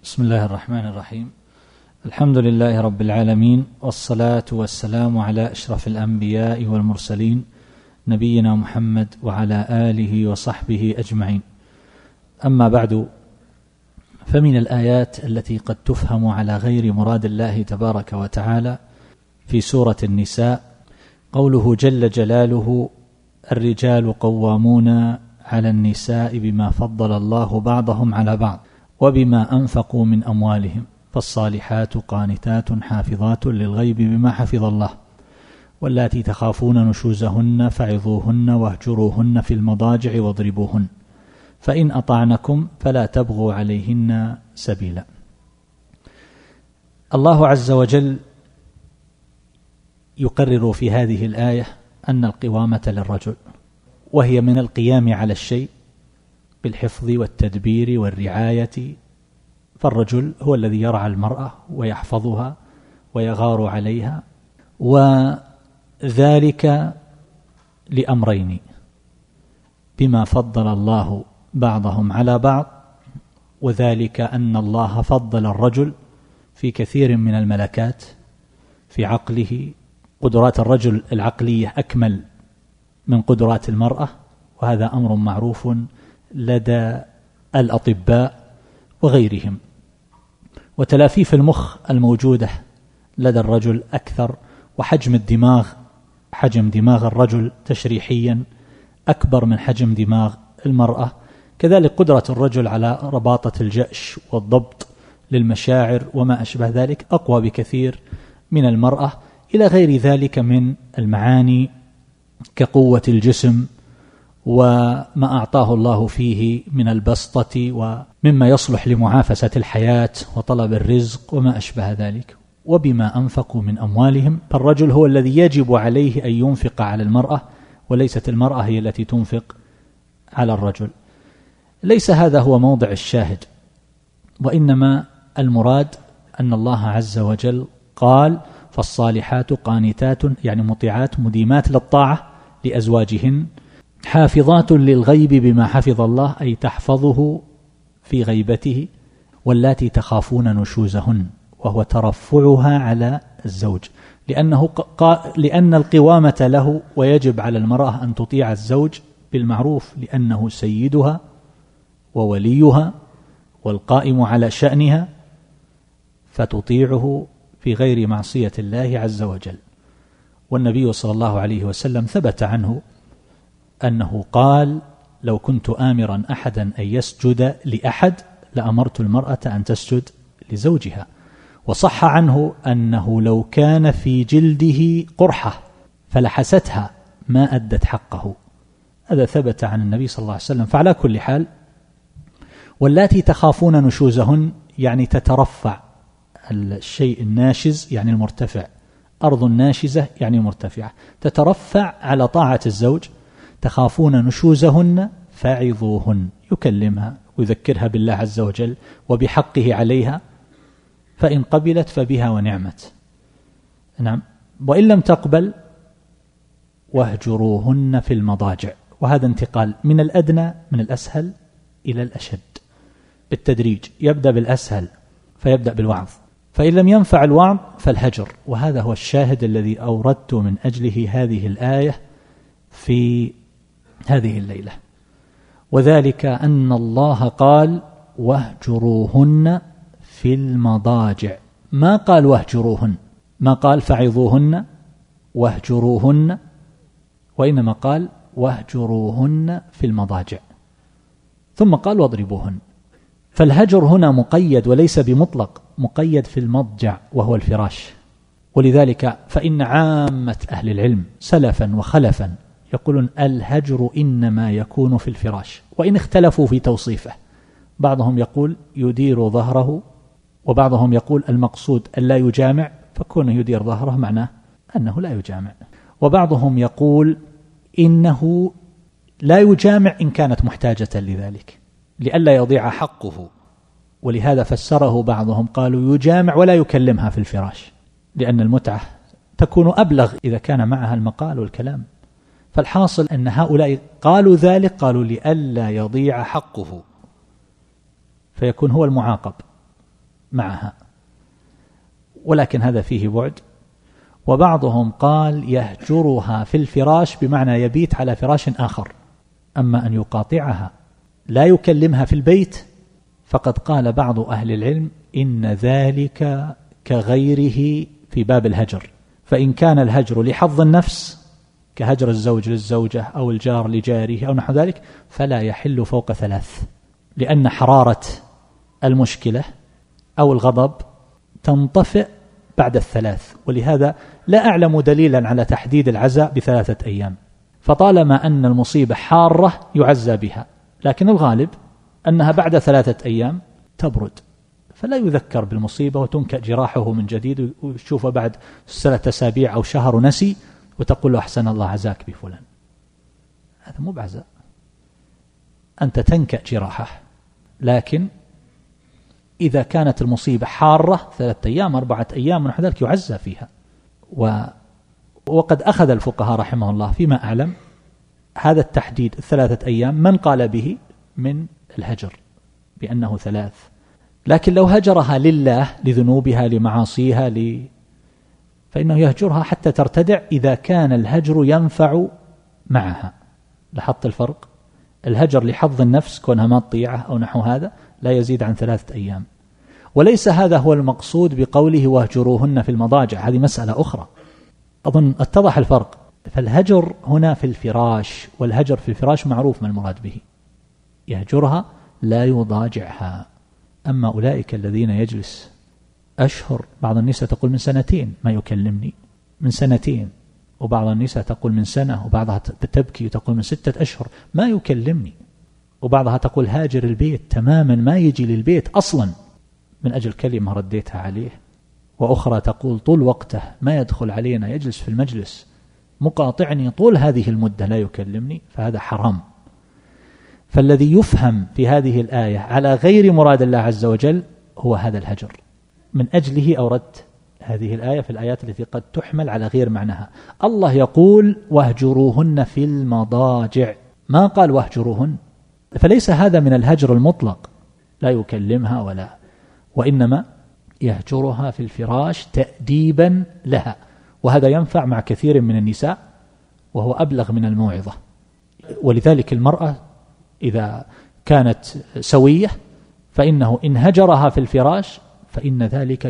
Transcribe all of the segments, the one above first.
بسم الله الرحمن الرحيم. الحمد لله رب العالمين، والصلاة والسلام على أشرف الأنبياء والمرسلين نبينا محمد وعلى آله وصحبه أجمعين. أما بعد، فمن الآيات التي قد تفهم على غير مراد الله تبارك وتعالى في سورة النساء قوله جل جلاله: الرجال قوامون على النساء بما فضل الله بعضهم على بعض وبما أنفقوا من أموالهم فالصالحات قانتات حافظات للغيب بما حفظ الله واللاتي تخافون نشوزهن فعظوهن واهجروهن في المضاجع واضربوهن فإن أطعنكم فلا تبغوا عليهن سبيلا. الله عز وجل يقرر في هذه الآية أن القوامة للرجل، وهي من القيام على الشيء بالحفظ والتدبير والرعاية، فالرجل هو الذي يرعى المرأة ويحفظها ويغار عليها، وذلك لأمرين: بما فضل الله بعضهم على بعض، وذلك أن الله فضل الرجل في كثير من الملكات، في عقله، قدرات الرجل العقلية أكمل من قدرات المرأة، وهذا أمر معروف لدى الأطباء وغيرهم. وتلافيف المخ الموجودة لدى الرجل أكثر، وحجم دماغ الرجل تشريحيا أكبر من حجم دماغ المرأة. كذلك قدرة الرجل على رباطة الجأش والضبط للمشاعر وما أشبه ذلك أقوى بكثير من المرأة، إلى غير ذلك من المعاني كقوة الجسم وما أعطاه الله فيه من البسطة ومما يصلح لمعافسة الحياة وطلب الرزق وما أشبه ذلك. وبما أنفقوا من أموالهم، فالرجل هو الذي يجب عليه أن ينفق على المرأة، وليست المرأة هي التي تنفق على الرجل. ليس هذا هو موضع الشاهد، وإنما المراد أن الله عز وجل قال: فالصالحات قانتات، يعني مطيعات مديمات للطاعة لأزواجهن، حافظات للغيب بما حفظ الله، أي تحفظه في غيبته، واللاتي تخافون نشوزهن، وهو ترفعها على الزوج، لأن القوامة له، ويجب على المرأة أن تطيع الزوج بالمعروف لأنه سيدها ووليها والقائم على شأنها، فتطيعه في غير معصية الله عز وجل. والنبي صلى الله عليه وسلم ثبت عنه أنه قال: لو كنت آمرا أحدا أن يسجد لأحد لأمرت المرأة أن تسجد لزوجها. وصح عنه أنه لو كان في جلده قرحة فلحستها ما أدت حقه. هذا ثبت عن النبي صلى الله عليه وسلم. فعلى كل حال، واللاتي تخافون نشوزهن يعني تترفع، الشيء الناشز يعني المرتفع، أرض ناشزة يعني مرتفعة، تترفع على طاعة الزوج. تخافون نشوزهن فعظوهن، يكلمها ويذكرها بالله عز وجل وبحقه عليها، فإن قبلت فبها ونعمت، نعم، وإن لم تقبل واهجروهن في المضاجع. وهذا انتقال من الأدنى، من الأسهل إلى الأشد بالتدريج، يبدأ بالأسهل فيبدأ بالوعظ، فإن لم ينفع الوعظ فالهجر. وهذا هو الشاهد الذي أوردت من أجله هذه الآية في هذه الليلة، وذلك أن الله قال: واهجروهن في المضاجع. ما قال واهجروهن، ما قال فعظوهن واهجروهن، وإنما قال واهجروهن في المضاجع، ثم قال واضربوهن. فالهجر هنا مقيد وليس بمطلق، مقيد في المضجع وهو الفراش. ولذلك فإن عامة أهل العلم سلفا وخلفا يقولون الهجر إنما يكون في الفراش، وإن اختلفوا في توصيفه. بعضهم يقول يدير ظهره، وبعضهم يقول المقصود أن لا يجامع، فكونه يدير ظهره معناه أنه لا يجامع. وبعضهم يقول إنه لا يجامع إن كانت محتاجة لذلك لئلا يضيع حقه، ولهذا فسره بعضهم قالوا يجامع ولا يكلمها في الفراش، لأن المتعة تكون أبلغ إذا كان معها المقال والكلام. فالحاصل أن هؤلاء قالوا ذلك، قالوا لئلا يضيع حقه فيكون هو المعاقب، معها، ولكن هذا فيه بعد. وبعضهم قال يهجرها في الفراش بمعنى يبيت على فراش آخر، أما أن يقاطعها لا يكلمها في البيت فقد قال بعض أهل العلم إن ذلك كغيره في باب الهجر، فإن كان الهجر لحظ النفس كهجر الزوج للزوجة أو الجار لجاره أو نحو ذلك فلا يحل فوق 3، لأن حرارة المشكلة أو الغضب تنطفئ بعد 3، ولهذا لا أعلم دليلا على تحديد العزاء ب3 أيام. فطالما أن المصيبة حارة يعزى بها، لكن الغالب أنها بعد 3 أيام تبرد، فلا يذكر بالمصيبة وتنكأ جراحه من جديد ويشوفه بعد 3 أسابيع أو شهر نسي وتقول له أحسن الله عزاك بفلان. هذا مو بعزاء، أنت تنكأ جراحه. لكن إذا كانت المصيبة حارة 3 أيام 4 أيام ونحو ذلك يعزى فيها. وقد أخذ الفقهاء رحمه الله فيما أعلم هذا التحديد 3 أيام من قال به من الهجر بأنه 3، لكن لو هجرها لله لذنوبها لمعاصيها فإنه يهجرها حتى ترتدع إذا كان الهجر ينفع معها. لاحظت الفرق؟ الهجر لحظ النفس كونها ما تطيعه أو نحو هذا لا يزيد عن 3 أيام، وليس هذا هو المقصود بقوله واهجروهن في المضاجع، هذه مسألة أخرى. أظن اتضح الفرق. فالهجر هنا في الفراش، والهجر في الفراش معروف ما المراد به، يهجرها لا يضاجعها. أما أولئك الذين يجلس أشهر، بعض النساء تقول من 2 ما يكلمني، من 2، وبعض النساء تقول من 1، وبعضها تبكي وتقول من 6 أشهر ما يكلمني، وبعضها تقول هاجر البيت تماما ما يجي للبيت أصلا من أجل كلمة رديتها عليه، وأخرى تقول طول وقته ما يدخل علينا، يجلس في المجلس مقاطعني طول هذه المدة لا يكلمني، فهذا حرام. فالذي يفهم في هذه الآية على غير مراد الله عز وجل هو هذا الهجر، من أجله أوردت هذه الآية في الآيات التي قد تحمل على غير معناها. الله يقول واهجروهن في المضاجع، ما قال واهجروهن، فليس هذا من الهجر المطلق لا يكلمها وإنما يهجرها في الفراش تأديبا لها، وهذا ينفع مع كثير من النساء وهو أبلغ من الموعظة. ولذلك المرأة إذا كانت سوية فإنه إن هجرها في الفراش فإن ذلك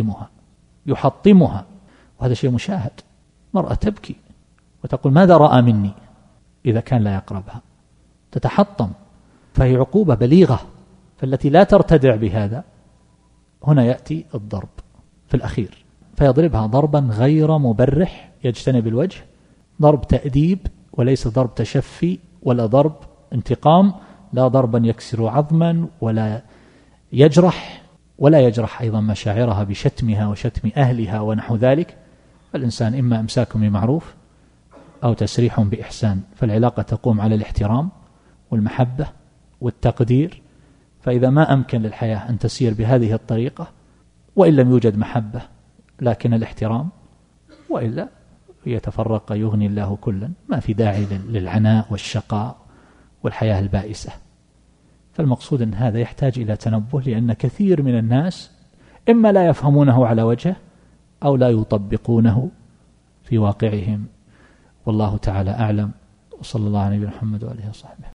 يحطمها، وهذا شيء مشاهد. مرأة تبكي وتقول ماذا رأى مني، إذا كان لا يقربها تتحطم، فهي عقوبة بليغة. فالتي لا ترتدع بهذا هنا يأتي الضرب في الأخير، فيضربها ضربا غير مبرح يجتنب الوجه، ضرب تأديب وليس ضرب تشفي ولا ضرب انتقام، لا ضربا يكسر عظما ولا يجرح أيضا مشاعرها بشتمها وشتم أهلها ونحو ذلك. فالإنسان إما إمساك بمعروف أو تسريح بإحسان، فالعلاقة تقوم على الاحترام والمحبة والتقدير. فإذا ما أمكن للحياة أن تسير بهذه الطريقة، وإن لم يوجد محبة لكن الاحترام، وإلا يتفرق يغني الله كلا، ما في داعي للعناء والشقاء والحياة البائسة. فالمقصود أن هذا يحتاج إلى تنبه، لأن كثير من الناس إما لا يفهمونه على وجهه أو لا يطبقونه في واقعهم، والله تعالى أعلم. وصلى الله على نبينا محمد وآله وصحبه.